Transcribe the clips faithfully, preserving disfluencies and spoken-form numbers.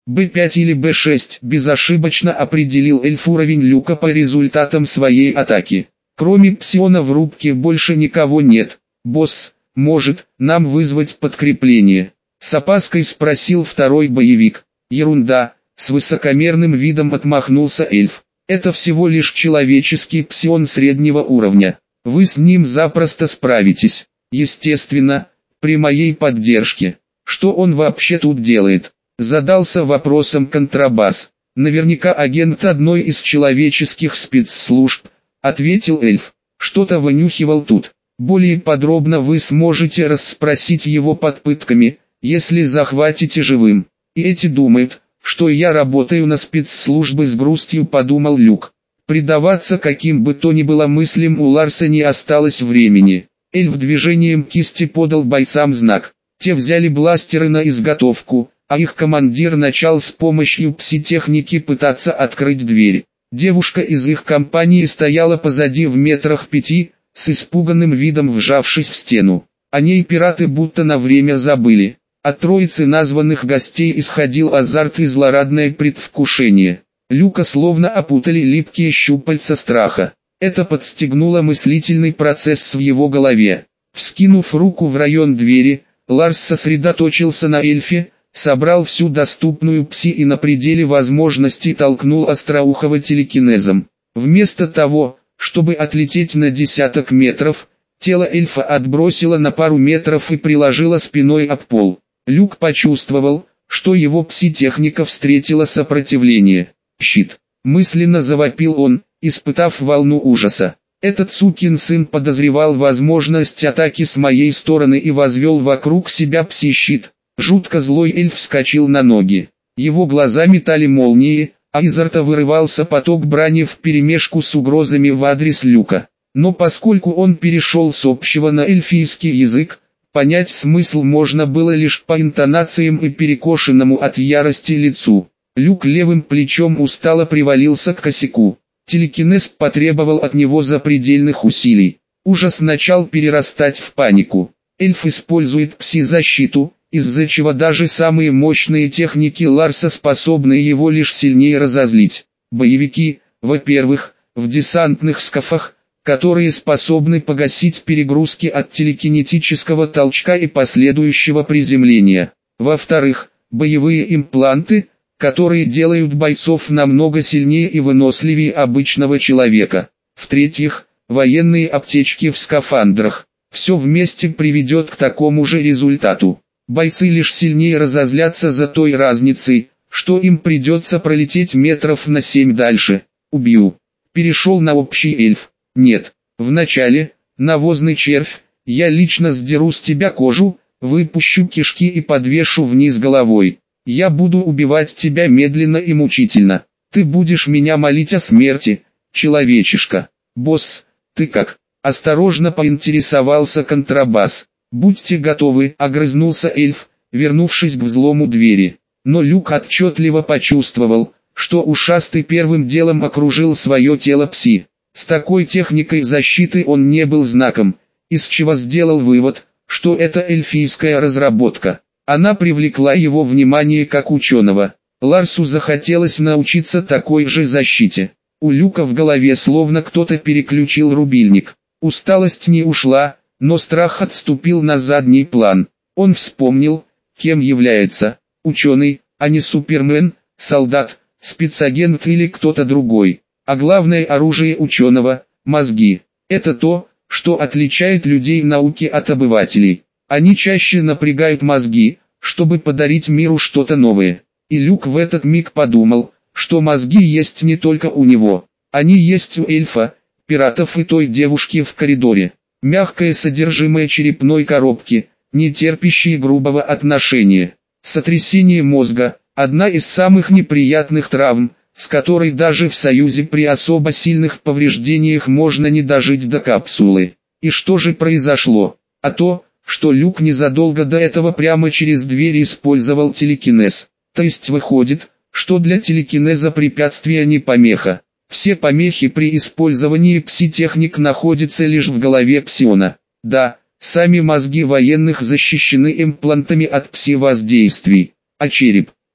бэ пять или бэ шесть, безошибочно определил эльф уровень Люка по результатам своей атаки. Кроме псиона в рубке больше никого нет. Босс, может, нам вызвать подкрепление? С опаской спросил второй боевик. Ерунда, с высокомерным видом отмахнулся эльф. Это всего лишь человеческий псион среднего уровня. Вы с ним запросто справитесь. Естественно, при моей поддержке. Что он вообще тут делает? Задался вопросом контрабас. Наверняка агент одной из человеческих спецслужб, ответил эльф. Что-то вынюхивал тут. Более подробно вы сможете расспросить его под пытками, если захватите живым. И эти думают, что я работаю на спецслужбы, с грустью подумал Люк. Предаваться каким бы то ни было мыслям у Ларса не осталось времени. Эльф движением кисти подал бойцам знак. Те взяли бластеры на изготовку, а их командир начал с помощью пси-техники пытаться открыть дверь. Девушка из их компании стояла позади в метрах пяти, с испуганным видом вжавшись в стену. О ней пираты будто на время забыли. От троицы названных гостей исходил азарт и злорадное предвкушение. Люка словно опутали липкие щупальца страха. Это подстегнуло мыслительный процесс в его голове. Вскинув руку в район двери, Ларс сосредоточился на эльфе, собрал всю доступную пси и на пределе возможностей толкнул остроухого телекинезом. Вместо того, чтобы отлететь на десяток метров, тело эльфа отбросило на пару метров и приложило спиной об пол. Люк почувствовал, что его пси-техника встретила сопротивление. «Щит!» – мысленно завопил он, испытав волну ужаса. Этот сукин сын подозревал возможность атаки с моей стороны и возвел вокруг себя пси-щит. Жутко злой эльф вскочил на ноги. Его глаза метали молнии, а изо рта вырывался поток брани вперемешку с угрозами в адрес Люка. Но поскольку он перешел с общего на эльфийский язык, понять смысл можно было лишь по интонациям и перекошенному от ярости лицу. Люк левым плечом устало привалился к косяку. Телекинез потребовал от него запредельных усилий. Ужас начал перерастать в панику. Эльф использует пси-защиту, из-за чего даже самые мощные техники Ларса способны его лишь сильнее разозлить. Боевики, во-первых, в десантных скафах, которые способны погасить перегрузки от телекинетического толчка и последующего приземления. Во-вторых, боевые импланты, которые делают бойцов намного сильнее и выносливее обычного человека. В-третьих, военные аптечки в скафандрах. Все вместе приведет к такому же результату. Бойцы лишь сильнее разозлятся за той разницей, что им придется пролететь метров на семь дальше. Убью. Перешел на общий эльф. Нет. Вначале, навозный червь, я лично сдеру с тебя кожу, выпущу кишки и подвешу вниз головой. Я буду убивать тебя медленно и мучительно. Ты будешь меня молить о смерти, человечишка. Босс, ты как? Осторожно поинтересовался контрабас. «Будьте готовы», — огрызнулся эльф, вернувшись к взлому двери. Но Люк отчетливо почувствовал, что ушастый первым делом окружил свое тело пси. С такой техникой защиты он не был знаком, из чего сделал вывод, что это эльфийская разработка. Она привлекла его внимание как ученого. Ларсу захотелось научиться такой же защите. У Люка в голове словно кто-то переключил рубильник. Усталость не ушла, но страх отступил на задний план. Он вспомнил, кем является: ученый, а не супермен, солдат, спецагент или кто-то другой. А главное оружие ученого – мозги. Это то, что отличает людей науки от обывателей. Они чаще напрягают мозги, чтобы подарить миру что-то новое. И Люк в этот миг подумал, что мозги есть не только у него. Они есть у эльфа, пиратов и той девушки в коридоре. Мягкое содержимое черепной коробки, не терпящее грубого отношения. Сотрясение мозга – одна из самых неприятных травм, с которой даже в союзе при особо сильных повреждениях можно не дожить до капсулы. И что же произошло? А то, что Люк незадолго до этого прямо через дверь использовал телекинез. То есть выходит, что для телекинеза препятствие не помеха. Все помехи при использовании пси-техник находятся лишь в голове псиона. Да, сами мозги военных защищены имплантами от пси-воздействий. А череп?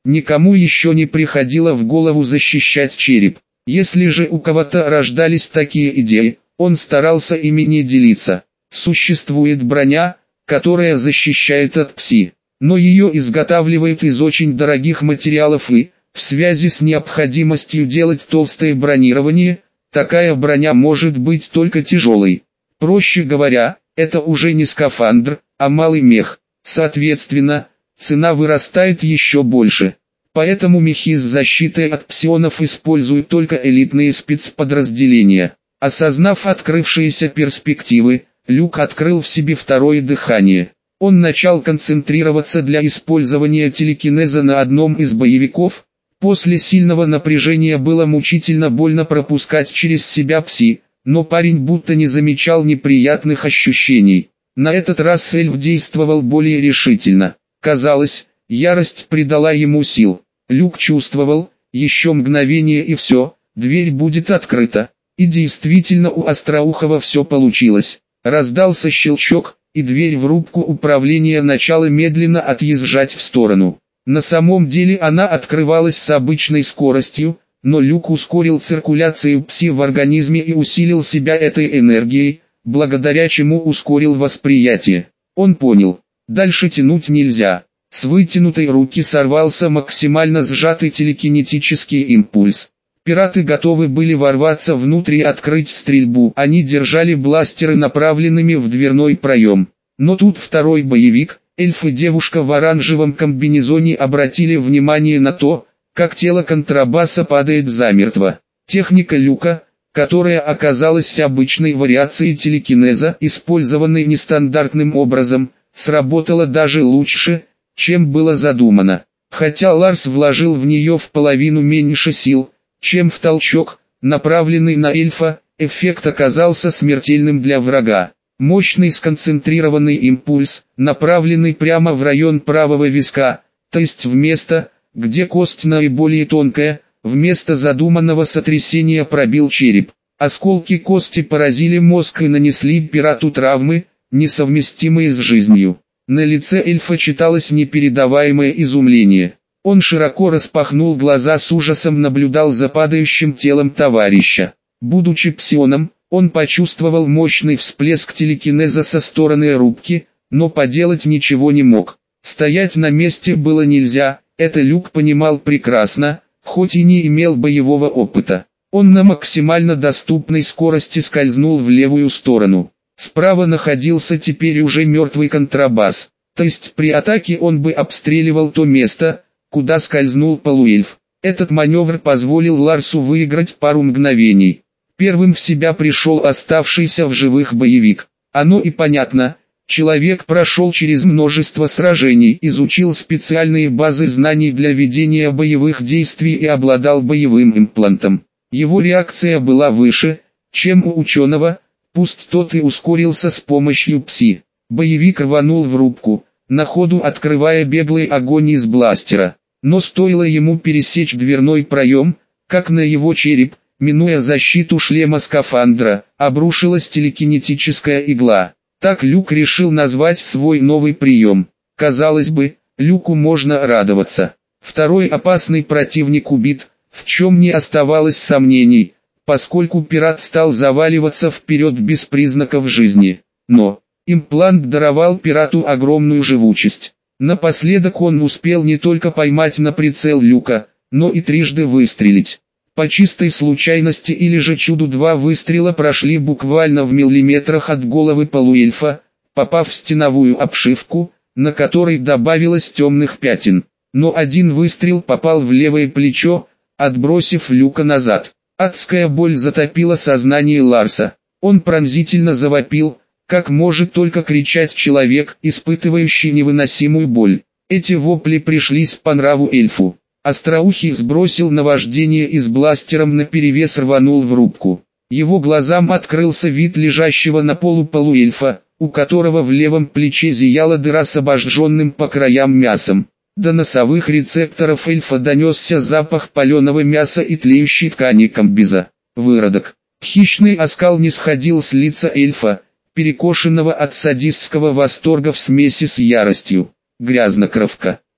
Никому еще не приходило в голову защищать череп. Если же у кого-то рождались такие идеи, он старался ими не делиться. Существует броня, которая защищает от пси, но ее изготавливают из очень дорогих материалов и, в связи с необходимостью делать толстое бронирование, такая броня может быть только тяжелой. Проще говоря, это уже не скафандр, а малый мех. Соответственно, цена вырастает еще больше. Поэтому мехи с защитой от псионов используют только элитные спецподразделения. Осознав открывшиеся перспективы, Люк открыл в себе второе дыхание. Он начал концентрироваться для использования телекинеза на одном из боевиков. После сильного напряжения было мучительно больно пропускать через себя пси, но парень будто не замечал неприятных ощущений. На этот раз эльф действовал более решительно. Казалось, ярость придала ему сил. Люк чувствовал, еще мгновение и все, дверь будет открыта. И действительно у Остроухова все получилось. Раздался щелчок, и дверь в рубку управления начала медленно отъезжать в сторону. На самом деле она открывалась с обычной скоростью, но Люк ускорил циркуляцию пси в организме и усилил себя этой энергией, благодаря чему ускорил восприятие. Он понял, дальше тянуть нельзя. С вытянутой руки сорвался максимально сжатый телекинетический импульс. Пираты готовы были ворваться внутрь и открыть стрельбу. Они держали бластеры направленными в дверной проем. Но тут второй боевик, эльф и девушка в оранжевом комбинезоне обратили внимание на то, как тело контрабаса падает замертво. Техника Люка, которая оказалась обычной вариацией телекинеза, использованной нестандартным образом, сработала даже лучше, чем было задумано. Хотя Ларс вложил в нее в половину меньше сил, чем в толчок, направленный на эльфа, эффект оказался смертельным для врага. Мощный сконцентрированный импульс, направленный прямо в район правого виска, то есть в место, где кость наиболее тонкая, вместо задуманного сотрясения пробил череп. Осколки кости поразили мозг и нанесли пирату травмы, несовместимые с жизнью. На лице эльфа читалось непередаваемое изумление. Он широко распахнул глаза, с ужасом наблюдал за падающим телом товарища. Будучи псионом, он почувствовал мощный всплеск телекинеза со стороны рубки, но поделать ничего не мог. Стоять на месте было нельзя, это Люк понимал прекрасно, хоть и не имел боевого опыта. Он на максимально доступной скорости скользнул в левую сторону. Справа находился теперь уже мертвый контрабас, то есть при атаке он бы обстреливал то место, куда скользнул полуэльф. Этот маневр позволил Ларсу выиграть пару мгновений. Первым в себя пришел оставшийся в живых боевик. Оно и понятно, человек прошел через множество сражений, изучил специальные базы знаний для ведения боевых действий и обладал боевым имплантом. Его реакция была выше, чем у ученого, пусть тот и ускорился с помощью пси. Боевик рванул в рубку, на ходу открывая беглый огонь из бластера. Но стоило ему пересечь дверной проем, как на его череп, минуя защиту шлема скафандра, обрушилась телекинетическая игла. Так Люк решил назвать свой новый прием. Казалось бы, Люку можно радоваться. Второй опасный противник убит, в чем не оставалось сомнений, поскольку пират стал заваливаться вперед без признаков жизни. Но имплант даровал пирату огромную живучесть. Напоследок он успел не только поймать на прицел Люка, но и трижды выстрелить. По чистой случайности или же чуду два выстрела прошли буквально в миллиметрах от головы полуэльфа, попав в стеновую обшивку, на которой добавилось темных пятен. Но один выстрел попал в левое плечо, отбросив Люка назад. Адская боль затопила сознание Ларса. Он пронзительно завопил, как может только кричать человек, испытывающий невыносимую боль. Эти вопли пришлись по нраву эльфу. Остроухий сбросил наваждение и с бластером наперевес рванул в рубку. Его глазам открылся вид лежащего на полу полуэльфа, у которого в левом плече зияла дыра с обожженным по краям мясом. До носовых рецепторов эльфа донесся запах паленого мяса и тлеющей ткани комбиза. Выродок. Хищный оскал не сходил с лица эльфа, перекошенного от садистского восторга в смеси с яростью. Грязнокровка.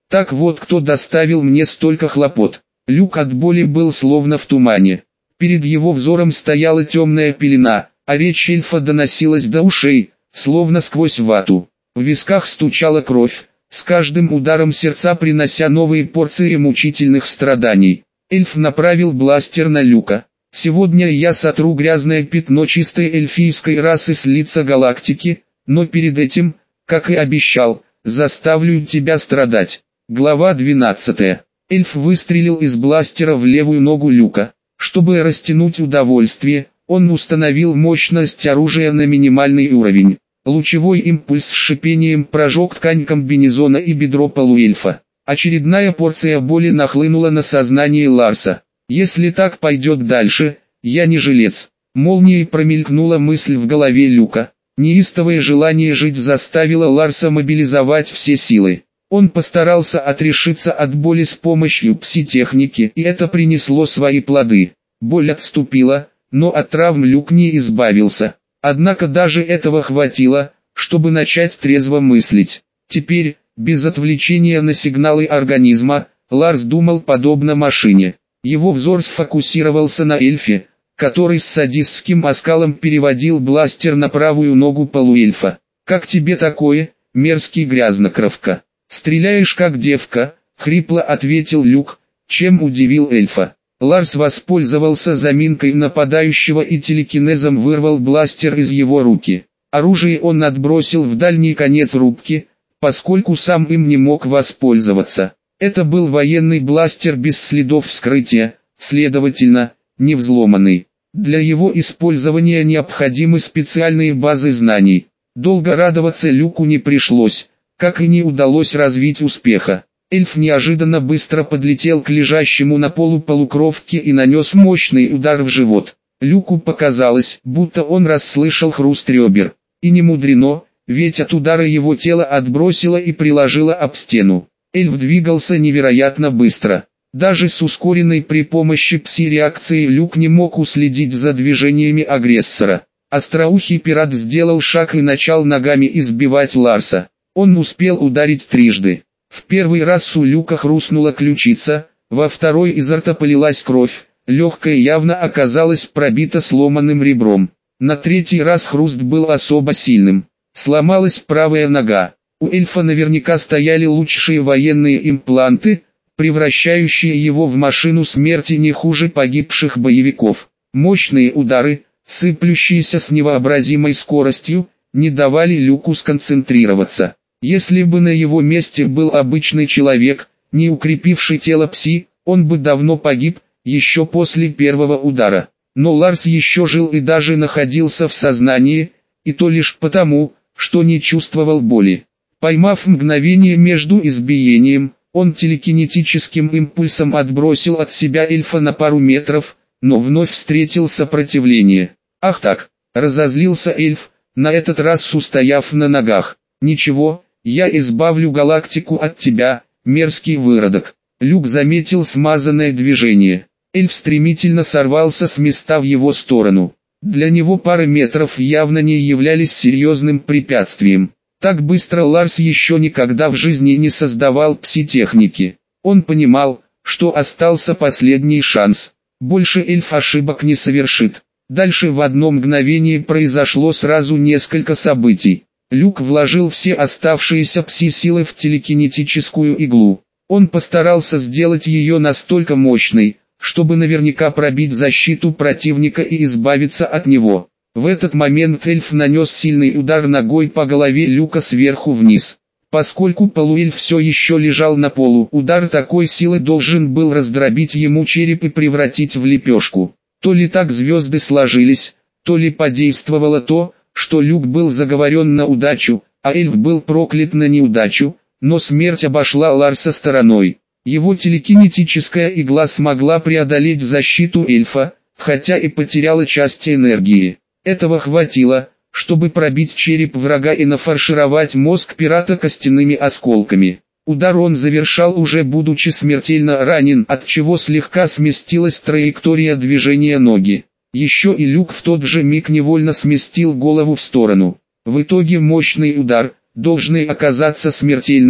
Так вот кто доставил мне столько хлопот. Люк от боли был словно в тумане. Перед его взором стояла темная пелена, а речь эльфа доносилась до ушей, словно сквозь вату. В висках стучала кровь, с каждым ударом сердца принося новые порции мучительных страданий. Эльф направил бластер на Люка. «Сегодня я сотру грязное пятно чистой эльфийской расы с лица галактики, но перед этим, как и обещал, заставлю тебя страдать». Глава двенадцатая. Эльф выстрелил из бластера в левую ногу Люка. Чтобы растянуть удовольствие, он установил мощность оружия на минимальный уровень. Лучевой импульс с шипением прожег ткань комбинезона и бедро полуэльфа. Очередная порция боли нахлынула на сознание Ларса. «Если так пойдет дальше, я не жилец». Молнией промелькнула мысль в голове Люка. Неистовое желание жить заставило Ларса мобилизовать все силы. Он постарался отрешиться от боли с помощью пси-техники, и это принесло свои плоды. Боль отступила, но от травм Люк не избавился. Однако даже этого хватило, чтобы начать трезво мыслить. Теперь, без отвлечения на сигналы организма, Ларс думал подобно машине. Его взор сфокусировался на эльфе, который с садистским оскалом переводил бластер на правую ногу полуэльфа. «Как тебе такое, мерзкий грязнокровка? Стреляешь как девка», — хрипло ответил Люк, чем удивил эльфа. Ларс воспользовался заминкой нападающего и телекинезом вырвал бластер из его руки. Оружие он отбросил в дальний конец рубки, поскольку сам им не мог воспользоваться. Это был военный бластер без следов вскрытия, следовательно, не взломанный. Для его использования необходимы специальные базы знаний. Долго радоваться Люку не пришлось, как и не удалось развить успеха. Эльф неожиданно быстро подлетел к лежащему на полу полукровке и нанес мощный удар в живот. Люку показалось, будто он расслышал хруст ребер. И не мудрено, ведь от удара его тело отбросило и приложило об стену. Эльф двигался невероятно быстро. Даже с ускоренной при помощи пси-реакции Люк не мог уследить за движениями агрессора. Остроухий пират сделал шаг и начал ногами избивать Ларса. Он успел ударить трижды. В первый раз у Люка хрустнула ключица, во второй изо рта полилась кровь, легкая явно оказалась пробита сломанным ребром. На третий раз хруст был особо сильным. Сломалась правая нога. У эльфа наверняка стояли лучшие военные импланты, превращающие его в машину смерти не хуже погибших боевиков. Мощные удары, сыплющиеся с невообразимой скоростью, не давали Люку сконцентрироваться. Если бы на его месте был обычный человек, не укрепивший тело пси, он бы давно погиб, еще после первого удара. Но Ларс еще жил и даже находился в сознании, и то лишь потому, что не чувствовал боли. Поймав мгновение между избиением, он телекинетическим импульсом отбросил от себя эльфа на пару метров, но вновь встретил сопротивление. «Ах так!» — разозлился эльф, на этот раз устояв на ногах. «Ничего, я избавлю галактику от тебя, мерзкий выродок». Люк заметил смазанное движение. Эльф стремительно сорвался с места в его сторону. Для него пара метров явно не являлись серьезным препятствием. Так быстро Ларс еще никогда в жизни не создавал пси-техники. Он понимал, что остался последний шанс. Больше эльф ошибок не совершит. Дальше в одно мгновение произошло сразу несколько событий. Люк вложил все оставшиеся пси-силы в телекинетическую иглу. Он постарался сделать ее настолько мощной, чтобы наверняка пробить защиту противника и избавиться от него. В этот момент эльф нанес сильный удар ногой по голове Люка сверху вниз. Поскольку полуэльф все еще лежал на полу, удар такой силы должен был раздробить ему череп и превратить в лепешку. То ли так звезды сложились, то ли подействовало то, что Люк был заговорен на удачу, а эльф был проклят на неудачу, но смерть обошла Ларса стороной. Его телекинетическая игла смогла преодолеть защиту эльфа, хотя и потеряла часть энергии. Этого хватило, чтобы пробить череп врага и нафаршировать мозг пирата костяными осколками. Удар он завершал уже будучи смертельно ранен, от чего слегка сместилась траектория движения ноги. Еще и Люк в тот же миг невольно сместил голову в сторону. В итоге мощный удар, должный оказаться смертельным,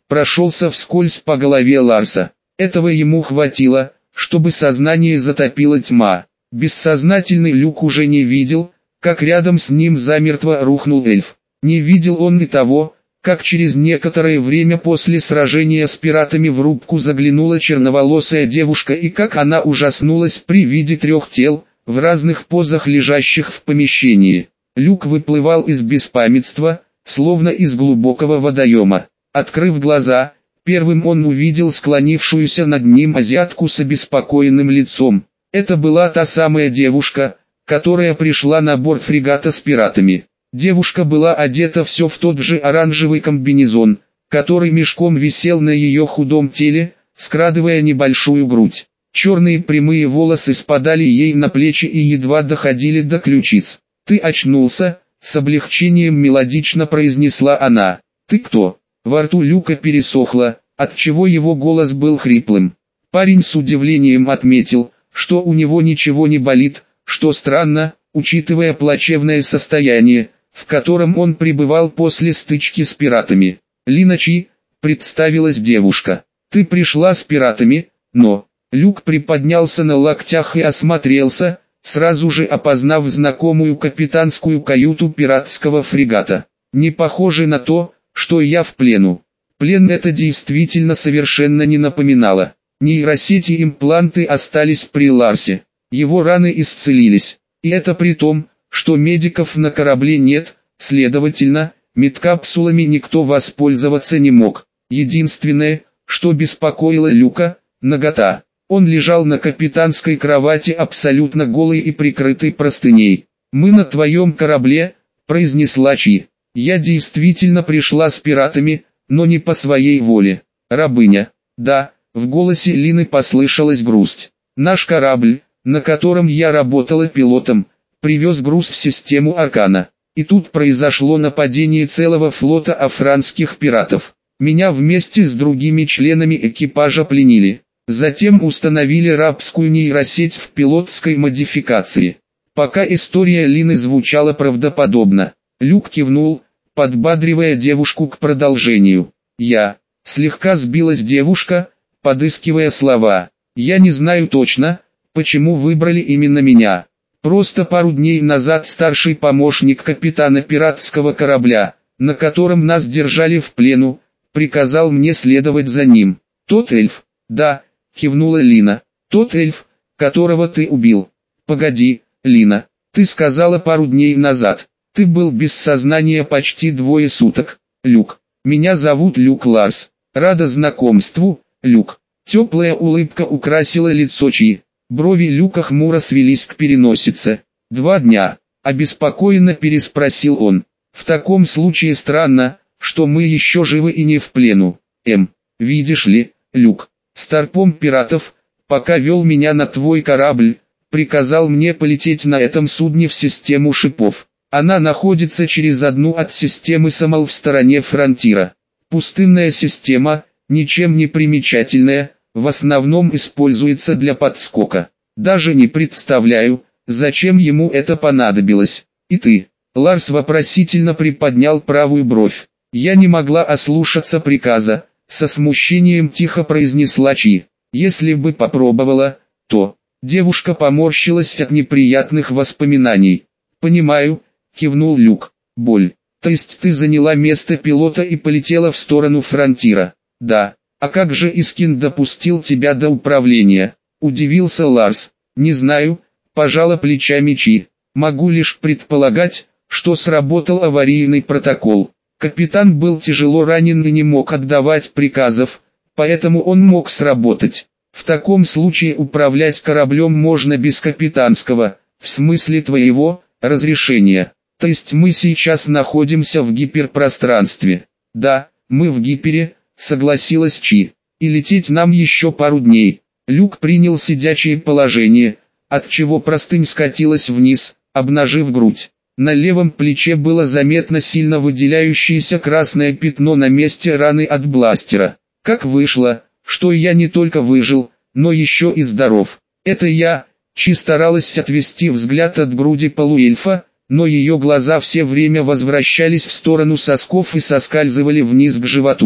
прошелся вскользь по голове Ларса. Этого ему хватило, чтобы сознание затопила тьма. Бессознательный Люк уже не видел, как рядом с ним замертво рухнул эльф. Не видел он и того, как через некоторое время после сражения с пиратами в рубку заглянула черноволосая девушка и как она ужаснулась при виде трех тел, в разных позах лежащих в помещении. Люк выплывал из беспамятства, словно из глубокого водоема. Открыв глаза, первым он увидел склонившуюся над ним азиатку с обеспокоенным лицом. Это была та самая девушка, которая пришла на борт фрегата с пиратами. Девушка была одета все в тот же оранжевый комбинезон, который мешком висел на ее худом теле, скрадывая небольшую грудь. Черные прямые волосы спадали ей на плечи и едва доходили до ключиц. «Ты очнулся?» — с облегчением мелодично произнесла она. «Ты кто?» Во рту Люка пересохло, отчего его голос был хриплым. Парень с удивлением отметил, что у него ничего не болит, что странно, учитывая плачевное состояние, в котором он пребывал после стычки с пиратами. «Лина Чи», — представилась девушка. «Ты пришла с пиратами, но...» Люк приподнялся на локтях и осмотрелся, сразу же опознав знакомую капитанскую каюту пиратского фрегата. «Не похоже на то, что я в плену». Плен это действительно совершенно не напоминало. Нейросети импланты остались при Ларсе. Его раны исцелились. И это при том, что медиков на корабле нет, следовательно, медкапсулами никто воспользоваться не мог. Единственное, что беспокоило Люка – нагота. Он лежал на капитанской кровати абсолютно голый и прикрытый простыней. «Мы на твоем корабле», – произнесла Чи. «Я действительно пришла с пиратами, но не по своей воле. Рабыня». «Да», – в голосе Лины послышалась грусть. «Наш корабль, на котором я работала пилотом, привез груз в систему Аркана. И тут произошло нападение целого флота афранских пиратов. Меня вместе с другими членами экипажа пленили. Затем установили рабскую нейросеть в пилотской модификации». Пока история Лины звучала правдоподобно, Люк кивнул, подбадривая девушку к продолжению. «Я...» Слегка сбилась девушка, подыскивая слова. «Я не знаю точно, почему выбрали именно меня. Просто пару дней назад старший помощник капитана пиратского корабля, на котором нас держали в плену, приказал мне следовать за ним». «Тот эльф?» «Да», кивнула Лина. «Тот эльф, которого ты убил». «Погоди, Лина, ты сказала пару дней назад. Ты был без сознания почти двое суток». «Люк. Меня зовут Люк Ларс. Рада знакомству, Люк». Теплая улыбка украсила лицо Чи. Брови Люка хмуро свелись к переносице. «Два дня?» – обеспокоенно переспросил он. «В таком случае странно, что мы еще живы и не в плену. Эм, видишь ли, Люк, старпом пиратов, пока вел меня на твой корабль, приказал мне полететь на этом судне в систему шипов. Она находится через одну от системы Самал в стороне фронтира. Пустынная система, ничем не примечательная, в основном используется для подскока. Даже не представляю, зачем ему это понадобилось. И ты?» Ларс вопросительно приподнял правую бровь. «Я не могла ослушаться приказа», со смущением тихо произнесла Чи. «Если бы попробовала, то...» Девушка поморщилась от неприятных воспоминаний. «Понимаю», кивнул Люк. «Боль. То есть ты заняла место пилота и полетела в сторону фронтира?» «Да. А как же Искин допустил тебя до управления?» Удивился Ларс. «Не знаю», пожала плечами Чи. «Могу лишь предполагать, что сработал аварийный протокол. Капитан был тяжело ранен и не мог отдавать приказов, поэтому он мог сработать. В таком случае управлять кораблем можно без капитанского, в смысле твоего, разрешения. То есть мы сейчас находимся в гиперпространстве?» «Да, мы в гипере», согласилась Чи. «И лететь нам еще пару дней». Люк принял сидячее положение, отчего простынь скатилась вниз, обнажив грудь. На левом плече было заметно сильно выделяющееся красное пятно на месте раны от бластера. «Как вышло, что я не только выжил, но еще и здоров. Это я...» Чи старалась отвести взгляд от груди полуэльфа, но ее глаза все время возвращались в сторону сосков и соскальзывали вниз к животу.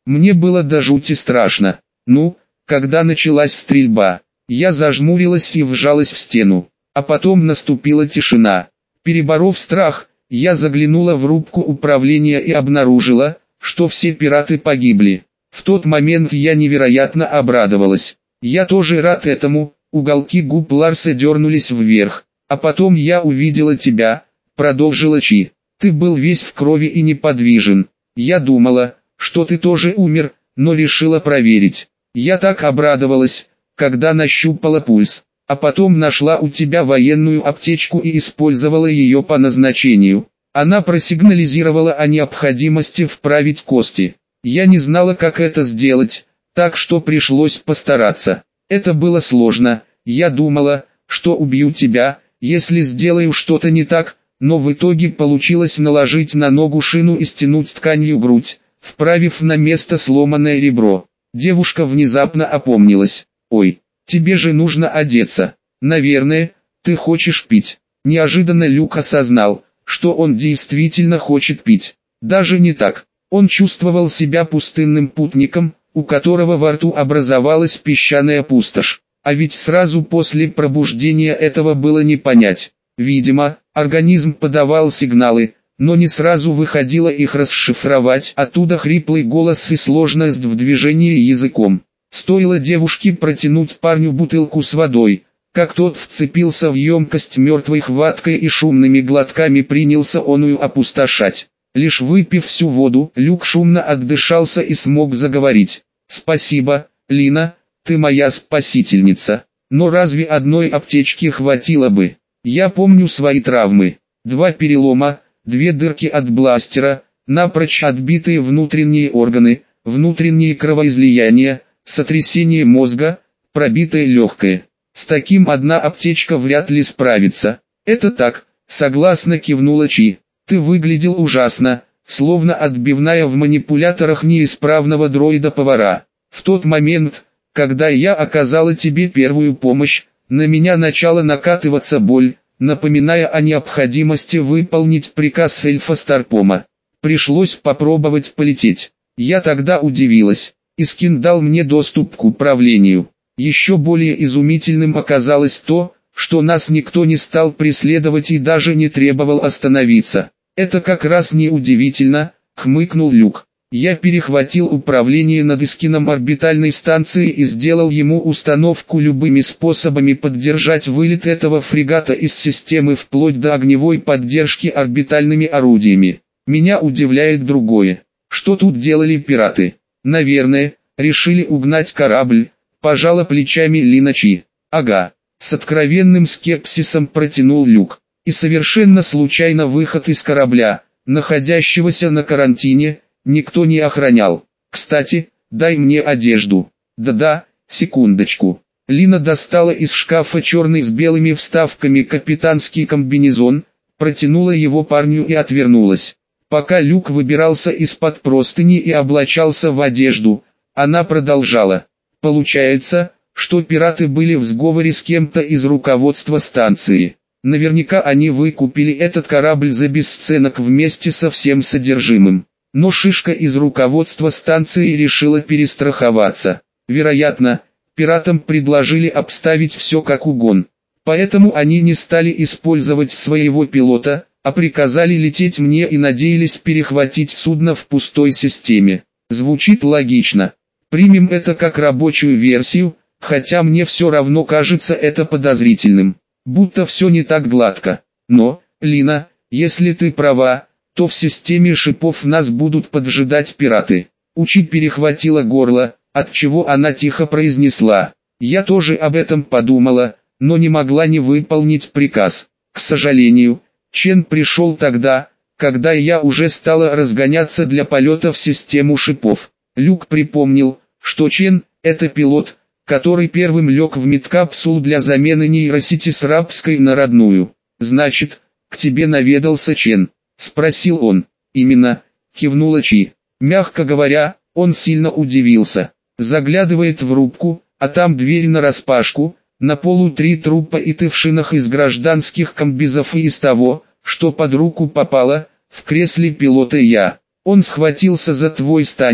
Мне было до жути страшно. Ну, когда началась стрельба, я зажмурилась и вжалась в стену. А потом наступила тишина. Переборов страх, я заглянула в рубку управления и обнаружила, что все пираты погибли. В тот момент я невероятно обрадовалась. Я тоже рад этому, уголки губ Ларса дернулись вверх. А потом я увидела тебя, продолжила Чи. Ты был весь в крови и неподвижен. Я думала, что ты тоже умер, но решила проверить. Я так обрадовалась, когда нащупала пульс, а потом нашла у тебя военную аптечку и использовала ее по назначению. Она просигнализировала о необходимости вправить кости. Я не знала, как это сделать, так что пришлось постараться. Это было сложно, я думала, что убью тебя, если сделаю что-то не так, но в итоге получилось наложить на ногу шину и стянуть тканью грудь, вправив на место сломанное ребро. Девушка внезапно опомнилась. «Ой, тебе же нужно одеться. Наверное, ты хочешь пить». Неожиданно Люк осознал, что он действительно хочет пить. Даже не так. Он чувствовал себя пустынным путником, у которого во рту образовалась песчаная пустошь. А ведь сразу после пробуждения этого было не понять. Видимо, организм подавал сигналы, но не сразу выходило их расшифровать. Оттуда хриплый голос и сложность в движении языком. Стоило девушке протянуть парню бутылку с водой, как тот вцепился в емкость мертвой хваткой и шумными глотками принялся оную опустошать. Лишь выпив всю воду, Люк шумно отдышался и смог заговорить. «Спасибо, Лина, ты моя спасительница. Но разве одной аптечки хватило бы? Я помню свои травмы. Два перелома, две дырки от бластера, напрочь отбитые внутренние органы, внутренние кровоизлияния, сотрясение мозга, пробитое легкое. С таким одна аптечка вряд ли справится». «Это так», — согласно кивнула Чи. «Ты выглядел ужасно, словно отбивная в манипуляторах неисправного дроида-повара. В тот момент, когда я оказала тебе первую помощь, на меня начала накатываться боль, напоминая о необходимости выполнить приказ эльфа Старпома. Пришлось попробовать полететь. Я тогда удивилась. Искин дал мне доступ к управлению. Еще более изумительным оказалось то, что нас никто не стал преследовать и даже не требовал остановиться. «Это как раз не удивительно», — хмыкнул Люк. «Я перехватил управление над Искином орбитальной станции и сделал ему установку любыми способами поддержать вылет этого фрегата из системы вплоть до огневой поддержки орбитальными орудиями. Меня удивляет другое. Что тут делали пираты? Наверное, решили угнать корабль», — пожала плечами Лина Чи. «Ага», — с откровенным скепсисом протянул Люк. «И совершенно случайно выход из корабля, находящегося на карантине, никто не охранял. Кстати, дай мне одежду». «Да-да, секундочку». Лина достала из шкафа черный с белыми вставками капитанский комбинезон, протянула его парню и отвернулась. Пока Люк выбирался из-под простыни и облачался в одежду, она продолжала. «Получается, что пираты были в сговоре с кем-то из руководства станции. Наверняка они выкупили этот корабль за бесценок вместе со всем содержимым. Но шишка из руководства станции решила перестраховаться. Вероятно, пиратам предложили обставить все как угон. Поэтому они не стали использовать своего пилота, а приказали лететь мне и надеялись перехватить судно в пустой системе. Звучит логично. Примем это как рабочую версию, хотя мне все равно кажется это подозрительным. Будто все не так гладко. Но, Лина, если ты права, то в системе шипов нас будут поджидать пираты». Учи перехватила горло, отчего она тихо произнесла. «Я тоже об этом подумала, но не могла не выполнить приказ. К сожалению, Чен пришел тогда, когда я уже стала разгоняться для полета в систему шипов». Люк припомнил, что Чен – это пилот, который первым лег в медкапсулу для замены нейросети с рабской на родную. «Значит, к тебе наведался Чен?» – спросил он. «Именно», – кивнула Чи. Мягко говоря, он сильно удивился. Заглядывает в рубку, а там дверь нараспашку, на полу три трупа и ты в шинах из гражданских комбизов и из того, что под руку попало, в кресле пилота я. Он схватился за твой станер,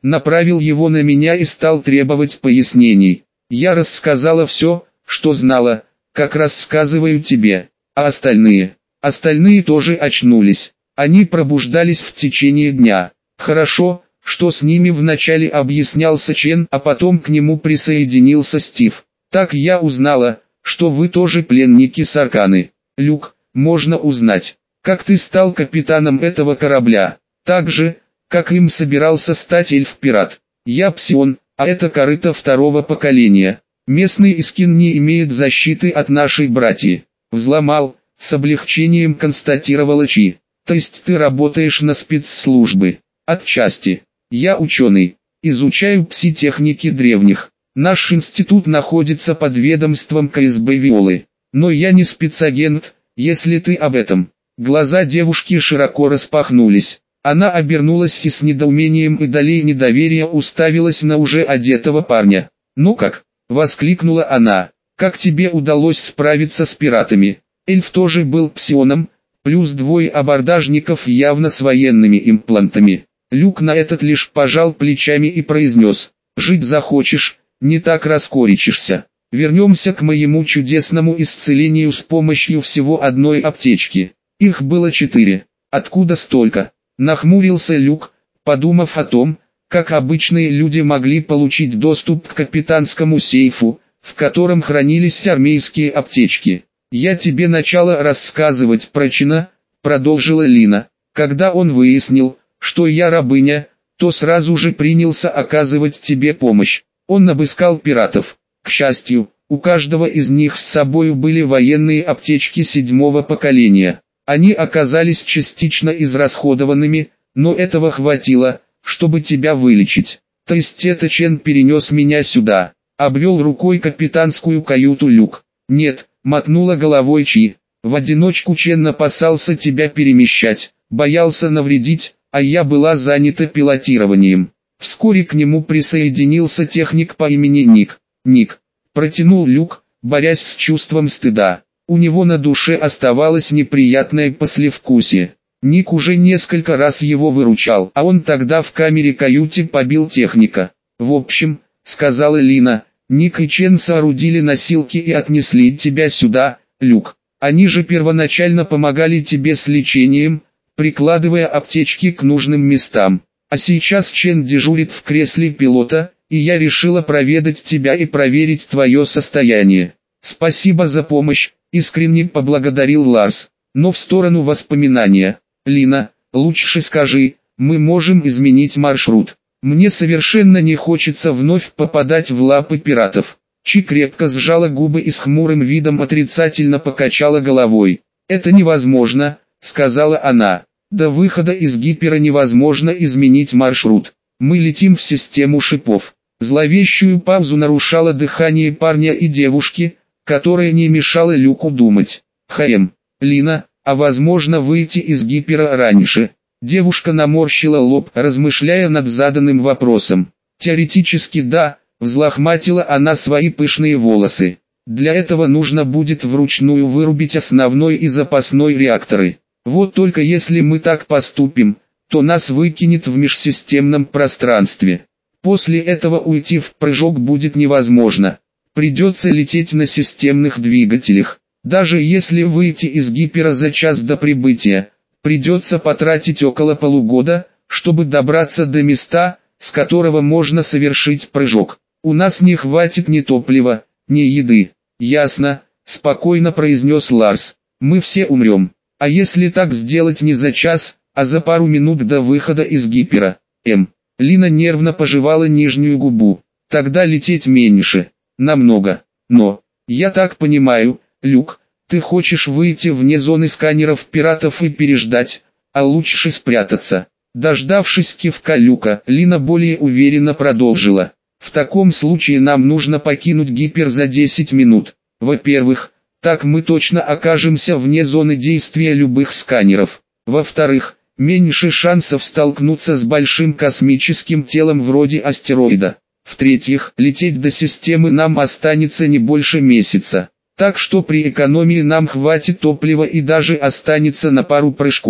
направил его на меня и стал требовать пояснений. Я рассказала все, что знала, как рассказываю тебе, а остальные, остальные тоже очнулись. Они пробуждались в течение дня. Хорошо, что с ними вначале объяснялся Чен, а потом к нему присоединился Стив. Так я узнала, что вы тоже пленники Сарканы. Люк, можно узнать, как ты стал капитаном этого корабля? Так же, как им собирался стать эльф-пират. Я Псион, а это корыто второго поколения. Местный Искин не имеет защиты от нашей братьи. Взломал, с облегчением констатировала Чи. То есть ты работаешь на спецслужбы? Отчасти. Я ученый, изучаю пси-техники древних. Наш институт находится под ведомством ка эс бэ Виолы. Но я не спецагент, если ты об этом. Глаза девушки широко распахнулись. Она обернулась и с недоумением и долей недоверия уставилась на уже одетого парня. «Ну как?» — воскликнула она. «Как тебе удалось справиться с пиратами?» Эльф тоже был псионом, плюс двое абордажников явно с военными имплантами. Люк на этот лишь пожал плечами и произнес: «Жить захочешь, не так раскоричишься. Вернемся к моему чудесному исцелению с помощью всего одной аптечки. Их было четыре. Откуда столько?» Нахмурился Люк, подумав о том, как обычные люди могли получить доступ к капитанскому сейфу, в котором хранились армейские аптечки. «Я тебе начала рассказывать про Чена», — продолжила Лина. «Когда он выяснил, что я рабыня, то сразу же принялся оказывать тебе помощь. Он обыскал пиратов. К счастью, у каждого из них с собою были военные аптечки седьмого поколения. Они оказались частично израсходованными, но этого хватило, чтобы тебя вылечить. То есть это Чен перенес меня сюда», — обвел рукой капитанскую каюту Люк. «Нет», — мотнула головой Чи, — «в одиночку Чен опасался тебя перемещать, боялся навредить, а я была занята пилотированием». Вскоре к нему присоединился техник по имени Ник. «Ник», — протянул Люк, борясь с чувством стыда. У него на душе оставалось неприятное послевкусие. Ник уже несколько раз его выручал, а он тогда в камере-каюте побил техника. «В общем», — сказала Лина, — «Ник и Чен соорудили носилки и отнесли тебя сюда, Люк. Они же первоначально помогали тебе с лечением, прикладывая аптечки к нужным местам. А сейчас Чен дежурит в кресле пилота, и я решила проведать тебя и проверить твое состояние. Спасибо за помощь», — искренне поблагодарил Ларс. Но в сторону воспоминания. «Лина, лучше скажи, мы можем изменить маршрут. Мне совершенно не хочется вновь попадать в лапы пиратов». Чи крепко сжала губы и с хмурым видом отрицательно покачала головой. «Это невозможно», — сказала она. «До выхода из гипера невозможно изменить маршрут. Мы летим в систему шипов». Зловещую паузу нарушало дыхание парня и девушки, которое не мешало Люку думать. «Хм, Лина, а возможно выйти из гипера раньше?» Девушка наморщила лоб, размышляя над заданным вопросом. «Теоретически да», — взлохматила она свои пышные волосы. «Для этого нужно будет вручную вырубить основной и запасной реакторы. Вот только если мы так поступим, то нас выкинет в межсистемном пространстве. После этого уйти в прыжок будет невозможно. Придется лететь на системных двигателях. Даже если выйти из гипера за час до прибытия, придется потратить около полугода, чтобы добраться до места, с которого можно совершить прыжок. У нас не хватит ни топлива, ни еды». «Ясно», — спокойно произнес Ларс. «Мы все умрем. А если так сделать не за час, а за пару минут до выхода из гипера?» М. Лина нервно пожевала нижнюю губу. «Тогда лететь меньше. Намного. Но, я так понимаю, Люк, ты хочешь выйти вне зоны сканеров пиратов и переждать, а лучше спрятаться». Дождавшись кивка Люка, Лина более уверенно продолжила. «В таком случае нам нужно покинуть гипер за десять минут. Во-первых, так мы точно окажемся вне зоны действия любых сканеров. Во-вторых, меньше шансов столкнуться с большим космическим телом вроде астероида. В-третьих, лететь до системы нам останется не больше месяца. Так что при экономии нам хватит топлива и даже останется на пару прыжков.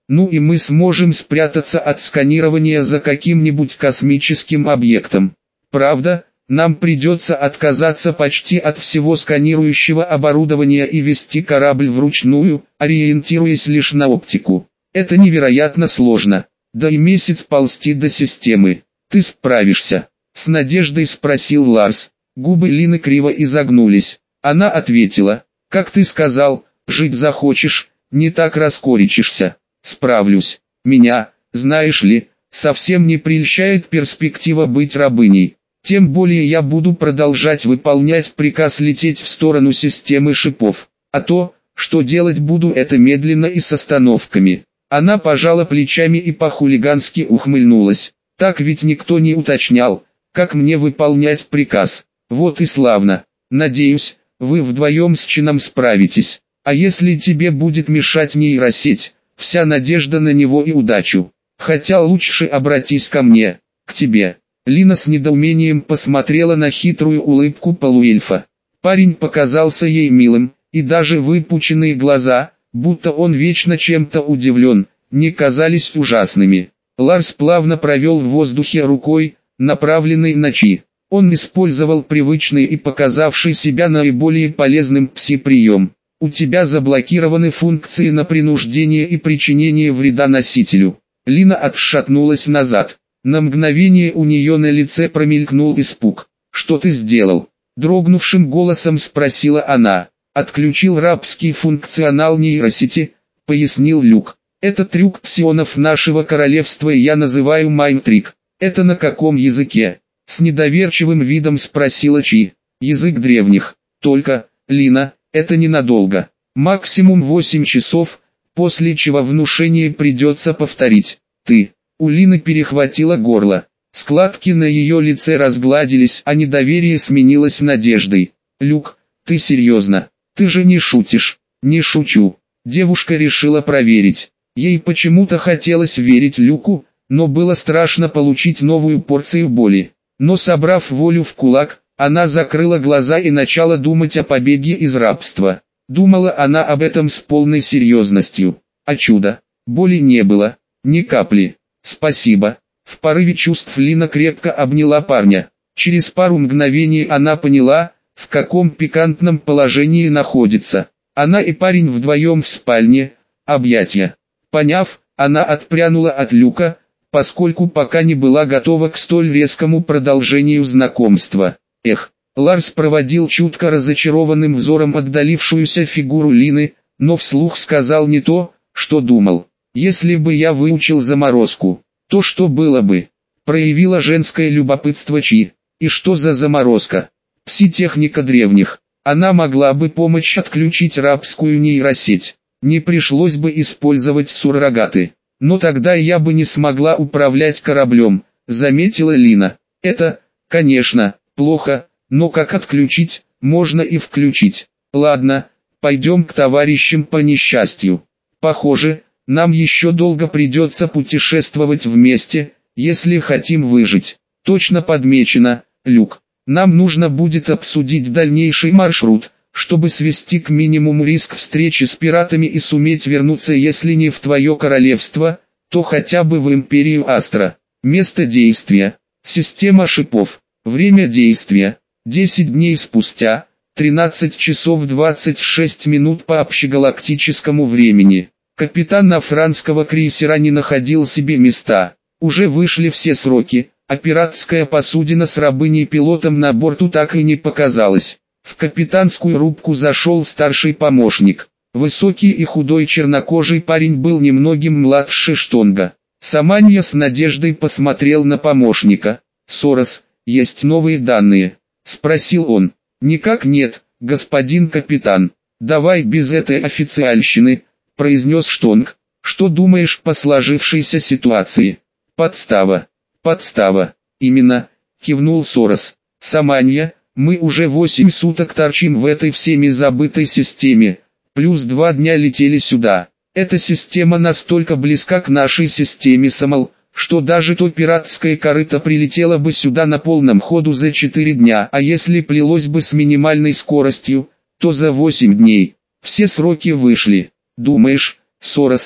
Ну и мы сможем спрятаться от сканирования за каким-нибудь космическим объектом. Правда, нам придется отказаться почти от всего сканирующего оборудования и вести корабль вручную, ориентируясь лишь на оптику. Это невероятно сложно. Да и месяц ползти до системы. Ты справишься? С надеждой спросил Ларс. Губы Лины криво изогнулись. Она ответила: как ты сказал, жить захочешь, не так раскорячишься. Справлюсь. Меня, знаешь ли, совсем не прельщает перспектива быть рабыней. Тем более я буду продолжать выполнять приказ лететь в сторону системы шипов. А то, что делать буду, это медленно и с остановками. Она пожала плечами и по-хулигански ухмыльнулась. Так ведь никто не уточнял, как мне выполнять приказ. Вот и славно. Надеюсь, вы вдвоем с Чином справитесь. А если тебе будет мешать нейросеть, вся надежда на него и удачу. Хотя лучше обратись ко мне, к тебе. Лина с недоумением посмотрела на хитрую улыбку полуэльфа. Парень показался ей милым, и даже выпученные глаза, будто он вечно чем-то удивлен, не казались ужасными. Ларс плавно провел в воздухе рукой, направленной на Чи. Он использовал привычный и показавший себя наиболее полезным пси-прием. У тебя заблокированы функции на принуждение и причинение вреда носителю. Лина отшатнулась назад. На мгновение у нее на лице промелькнул испуг. «Что ты сделал?» Дрогнувшим голосом спросила она. «Отключил рабский функционал нейросети», — пояснил Люк. «Это трюк псионов нашего королевства, и я называю майм-трик. Это на каком языке?» С недоверчивым видом спросила Чи. «Язык древних. Только, Лина, это ненадолго. Максимум восемь часов, после чего внушение придется повторить. Ты...» У Лины перехватило горло. Складки на ее лице разгладились, а недоверие сменилось надеждой. «Люк, ты серьезно? Ты же не шутишь?» «Не шучу». Девушка решила проверить. Ей почему-то хотелось верить Люку, но было страшно получить новую порцию боли. Но собрав волю в кулак, она закрыла глаза и начала думать о побеге из рабства. Думала она об этом с полной серьезностью. А чудо, боли не было, ни капли. «Спасибо». В порыве чувств Лина крепко обняла парня. Через пару мгновений она поняла, в каком пикантном положении находится. Она и парень вдвоем в спальне, объятия. Поняв, она отпрянула от Люка, поскольку пока не была готова к столь резкому продолжению знакомства. Эх, Ларс проводил чутко разочарованным взором отдалившуюся фигуру Лины, но вслух сказал не то, что думал. «Если бы я выучил заморозку, то что было бы?» Проявила женское любопытство Чи. «И что за заморозка?» «Пси-техника древних. Она могла бы помочь отключить рабскую нейросеть. Не пришлось бы использовать суррогаты. Но тогда я бы не смогла управлять кораблем», заметила Лина. «Это, конечно, плохо, но как отключить, можно и включить. Ладно, пойдем к товарищам по несчастью. Похоже, нам еще долго придется путешествовать вместе, если хотим выжить». «Точно подмечено, Люк. Нам нужно будет обсудить дальнейший маршрут, чтобы свести к минимуму риск встречи с пиратами и суметь вернуться, если не в твое королевство, то хотя бы в империю Астра. Место действия. Система шипов. Время действия. десять дней спустя, тринадцать часов двадцать шесть минут по общегалактическому времени. Капитан нафранского крейсера не находил себе места. Уже вышли все сроки, а пиратская посудина с рабыней-пилотом на борту так и не показалась. В капитанскую рубку зашел старший помощник. Высокий и худой чернокожий парень был немногим младше Штонга. Саманья с надеждой посмотрел на помощника. «Сорос, есть новые данные?» — спросил он. «Никак нет, господин капитан. Давай без этой официальщины», — произнес Штонг. «Что думаешь по сложившейся ситуации?» «Подстава. Подстава. Именно», — кивнул Сорос. «Саманья, мы уже восемь суток торчим в этой всеми забытой системе, плюс два дня летели сюда. Эта система настолько близка к нашей системе Самал, что даже то пиратское корыто прилетело бы сюда на полном ходу за четыре дня, а если плелось бы с минимальной скоростью, то за восемь дней. Все сроки вышли. Думаешь, Сорос,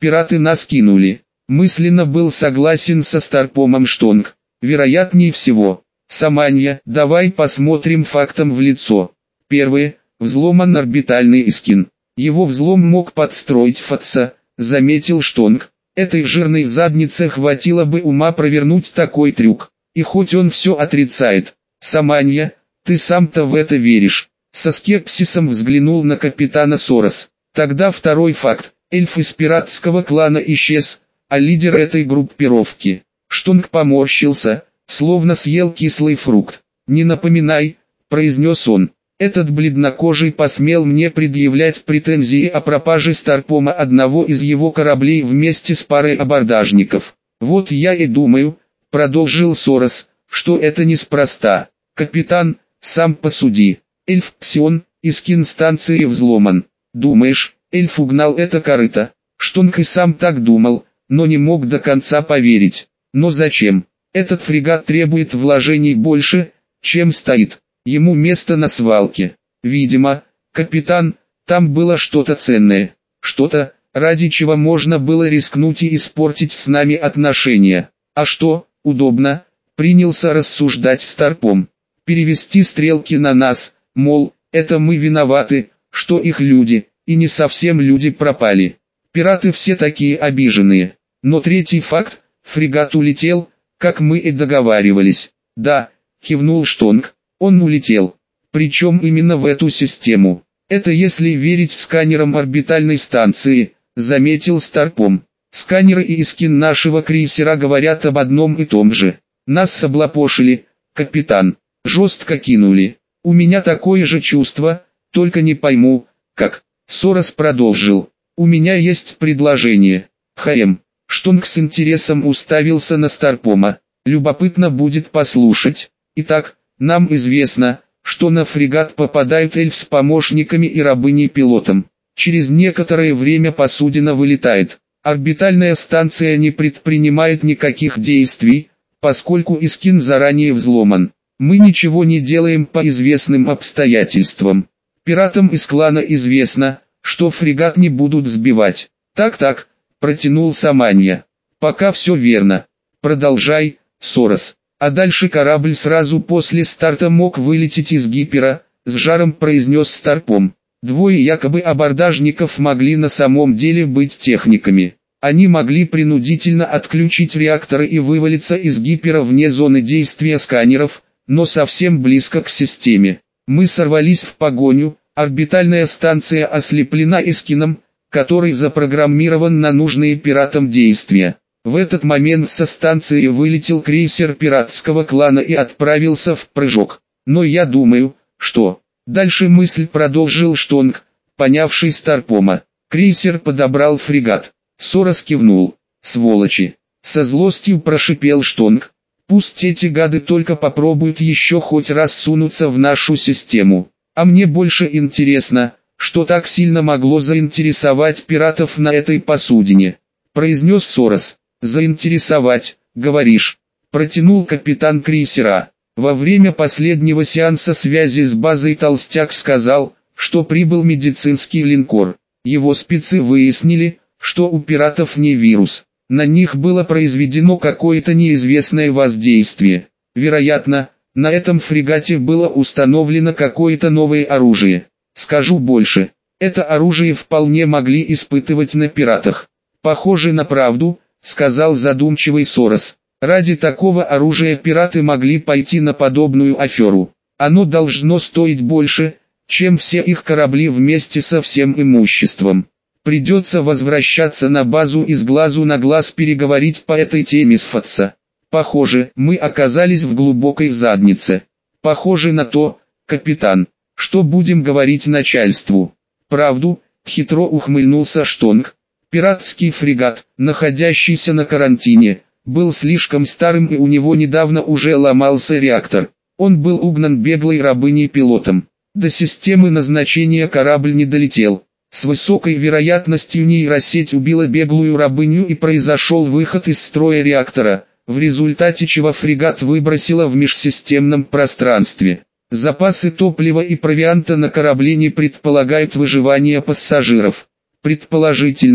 Пираты нас кинули. Мысленно был согласен со Старпомом Штонг. Вероятнее всего. Саманья, давай посмотрим фактам в лицо. Первое. Взломан орбитальный эскин. Его взлом мог подстроить ФАТСа, заметил Штонг. Этой жирной заднице хватило бы ума провернуть такой трюк. И хоть он все отрицает. Саманья, ты сам-то в это веришь. Со скепсисом взглянул на капитана Сорос. Тогда второй факт. Эльф из пиратского клана исчез, а лидер этой группировки. Штонг поморщился, словно съел кислый фрукт. «Не напоминай», — произнес он. «Этот бледнокожий посмел мне предъявлять претензии о пропаже Старпома одного из его кораблей вместе с парой абордажников. Вот я и думаю», — продолжил Сорос, — «что это неспроста. Капитан, сам посуди. Эльф Псион, эскин станции взломан. Думаешь, эльф угнал это корыто?» Штонг и сам так думал, но не мог до конца поверить. Но зачем? Этот фрегат требует вложений больше, чем стоит. Ему место на свалке. Видимо, капитан, там было что-то ценное. Что-то, ради чего можно было рискнуть и испортить с нами отношения. А что, удобно, принялся рассуждать Старпом. Перевести стрелки на нас, мол, это мы виноваты, что их люди, и не совсем люди пропали. Пираты все такие обиженные. Но третий факт, фрегат улетел, как мы и договаривались. Да, кивнул Штонг, он улетел. Причем именно в эту систему. Это если верить сканерам орбитальной станции, заметил Старпом. Сканеры и эскин нашего крейсера говорят об одном и том же. Нас облапошили, капитан. Жестко кинули. У меня такое же чувство, только не пойму, как. Сорос продолжил. У меня есть предложение. Хаем. Штонг с интересом уставился на Старпома. Любопытно будет послушать. Итак, нам известно, что на фрегат попадают эльф с помощниками и рабыней-пилотом. Через некоторое время посудина вылетает. Орбитальная станция не предпринимает никаких действий, поскольку эскин заранее взломан. Мы ничего не делаем по известным обстоятельствам. Пиратам из клана известно, что фрегат не будут сбивать. Так-так, протянул Саманья. Пока все верно. Продолжай, Сорос. А дальше корабль сразу после старта мог вылететь из Гипера, с жаром произнес Старпом. Двое якобы абордажников могли на самом деле быть техниками. Они могли принудительно отключить реакторы и вывалиться из Гипера вне зоны действия сканеров, но совсем близко к системе. Мы сорвались в погоню, орбитальная станция ослеплена эскином, который запрограммирован на нужные пиратам действия. В этот момент со станции вылетел крейсер пиратского клана и отправился в прыжок. Но я думаю, что... Дальше мысль продолжил Штонг, понявший Старпома. Крейсер подобрал фрегат. Сорос кивнул. Сволочи. Со злостью прошипел Штонг. Пусть эти гады только попробуют еще хоть раз сунуться в нашу систему. А мне больше интересно, что так сильно могло заинтересовать пиратов на этой посудине. Произнес Сорос. Заинтересовать, говоришь. Протянул капитан крейсера. Во время последнего сеанса связи с базой Толстяк сказал, что прибыл медицинский линкор. Его спецы выяснили, что у пиратов не вирус. На них было произведено какое-то неизвестное воздействие. Вероятно, на этом фрегате было установлено какое-то новое оружие. Скажу больше, это оружие вполне могли испытывать на пиратах. Похоже на правду, сказал задумчивый Сорос. Ради такого оружия пираты могли пойти на подобную аферу. Оно должно стоить больше, чем все их корабли вместе со всем имуществом. Придется возвращаться на базу и с глазу на глаз переговорить по этой теме с ФАТСа. Похоже, мы оказались в глубокой заднице. Похоже на то, капитан, что будем говорить начальству. Правду, хитро ухмыльнулся Штонг. Пиратский фрегат, находящийся на карантине, был слишком старым и у него недавно уже ломался реактор. Он был угнан беглой рабыней-пилотом. До системы назначения корабль не долетел. С высокой вероятностью нейросеть убила беглую рабыню и произошел выход из строя реактора, в результате чего фрегат выбросило в межсистемном пространстве. Запасы топлива и провианта на корабле не предполагают выживания пассажиров. Предположительно,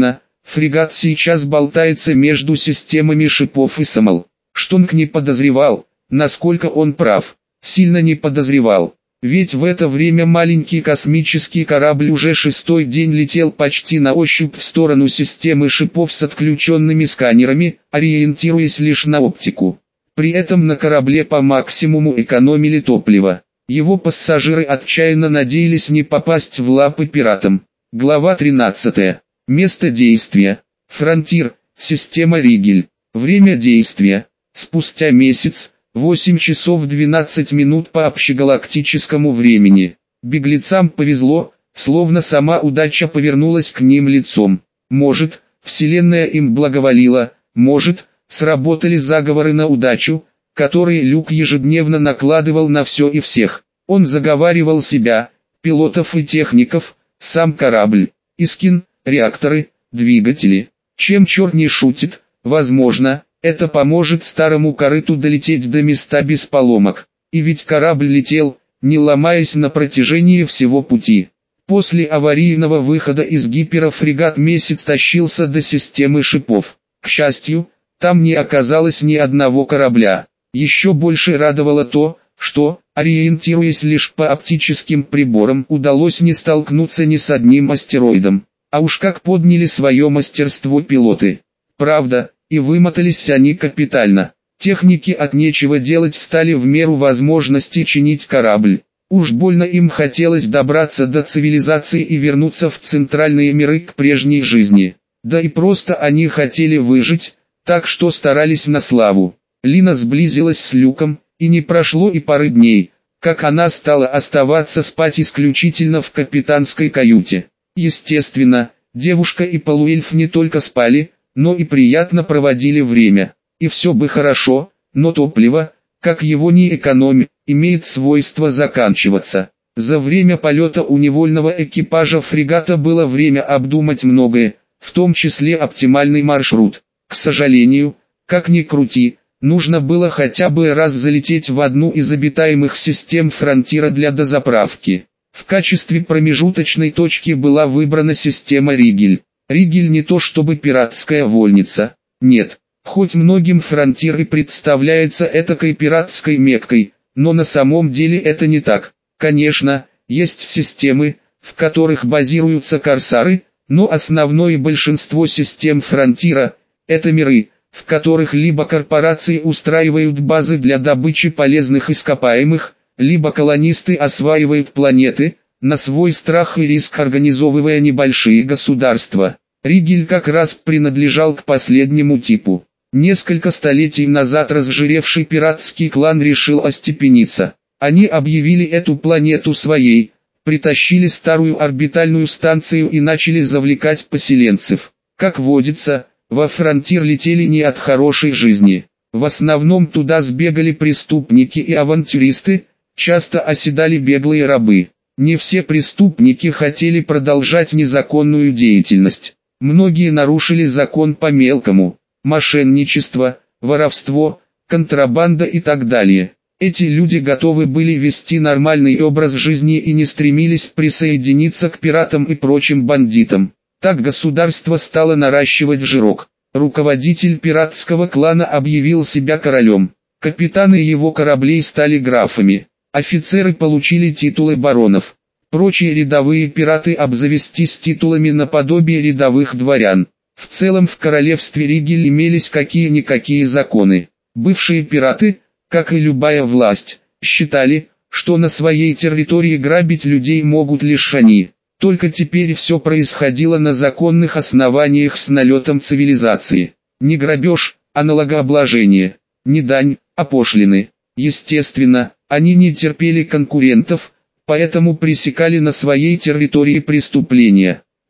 Фрегат сейчас болтается между системами шипов и Самал. Штонг не подозревал, насколько он прав. Сильно не подозревал. Ведь в это время маленький космический корабль уже шестой день летел почти на ощупь в сторону системы шипов с отключенными сканерами, ориентируясь лишь на оптику. При этом на корабле по максимуму экономили топливо. Его пассажиры отчаянно надеялись не попасть в лапы пиратам. Глава тринадцатая. Место действия. Фронтир, система Ригель. Время действия. Спустя месяц, восемь часов двенадцать минут по общегалактическому времени. Беглецам повезло, словно сама удача повернулась к ним лицом. Может, Вселенная им благоволила, может, сработали заговоры на удачу, которые Люк ежедневно накладывал на все и всех. Он заговаривал себя, пилотов и техников, сам корабль, Искин, реакторы, двигатели. Чем черт не шутит, возможно, это поможет старому корыту долететь до места без поломок. И ведь корабль летел, не ломаясь на протяжении всего пути. После аварийного выхода из гипера фрегат месяц тащился до системы шипов. К счастью, там не оказалось ни одного корабля. Еще больше радовало то, что, ориентируясь лишь по оптическим приборам, удалось не столкнуться ни с одним астероидом. А уж как подняли свое мастерство пилоты. Правда, и вымотались они капитально. Техники от нечего делать стали в меру возможности чинить корабль. Уж больно им хотелось добраться до цивилизации и вернуться в центральные миры к прежней жизни. Да и просто они хотели выжить, так что старались на славу. Лина сблизилась с Люком, и не прошло и пары дней, как она стала оставаться спать исключительно в капитанской каюте. Естественно, девушка и полуэльф не только спали, но и приятно проводили время. И все бы хорошо, но топливо, как его ни экономи, имеет свойство заканчиваться. За время полета у невольного экипажа фрегата было время обдумать многое, в том числе оптимальный маршрут. К сожалению, как ни крути, нужно было хотя бы раз залететь в одну из обитаемых систем фронтира для дозаправки. В качестве промежуточной точки была выбрана система Ригель. Ригель не то чтобы пиратская вольница, нет, хоть многим фронтир и представляется этакой пиратской Меккой, но на самом деле это не так. Конечно, есть системы, в которых базируются корсары, но основное большинство систем фронтира – это миры, в которых либо корпорации устраивают базы для добычи полезных ископаемых, либо колонисты осваивают планеты, на свой страх и риск организовывая небольшие государства. Ригель как раз принадлежал к последнему типу. Несколько столетий назад разжиревший пиратский клан решил остепениться. Они объявили эту планету своей, притащили старую орбитальную станцию и начали завлекать поселенцев. Как водится, во фронтир летели не от хорошей жизни. В основном туда сбегали преступники и авантюристы, часто оседали беглые рабы. Не все преступники хотели продолжать незаконную деятельность. Многие нарушили закон по-мелкому. Мошенничество, воровство, контрабанда и так далее. Эти люди готовы были вести нормальный образ жизни и не стремились присоединиться к пиратам и прочим бандитам. Так государство стало наращивать жирок. Руководитель пиратского клана объявил себя королем. Капитаны его кораблей стали графами. Офицеры получили титулы баронов. Прочие рядовые пираты обзавестись титулами наподобие рядовых дворян. В целом в королевстве Ригель имелись какие-никакие законы. Бывшие пираты, как и любая власть, считали, что на своей территории грабить людей могут лишь они. Только теперь все происходило на законных основаниях с налетом цивилизации. Не грабеж, а налогообложение. Не дань, а пошлины. Естественно, они не терпели конкурентов, поэтому пресекали на своей территории преступления.